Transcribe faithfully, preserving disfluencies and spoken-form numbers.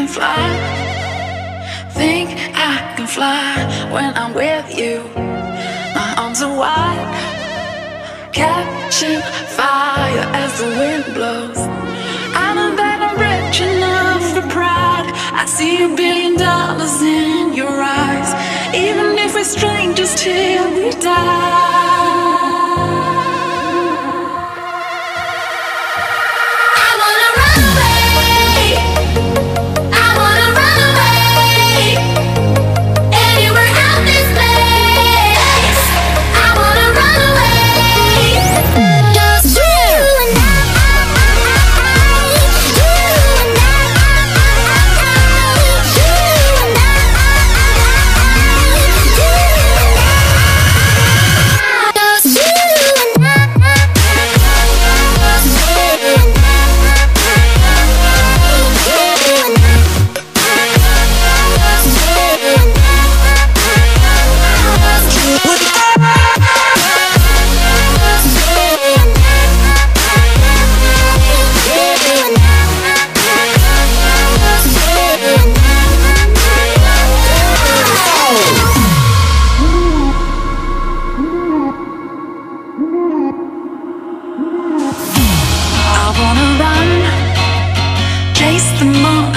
can fly. Think I can fly when I'm with you. My arms are wide, catching fire as the wind blows. I know that I'm rich enough for pride. I see a billion dollars in your eyes. Even if we're strangers till we die. I wanna run, chase the moon